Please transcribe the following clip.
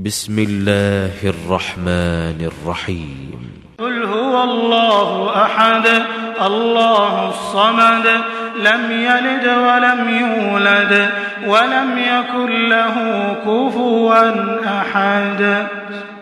بسم الله الرحمن الرحيم قل هو الله أحد الله الصمد لم يلد ولم يولد ولم يكن له كفوا أحد.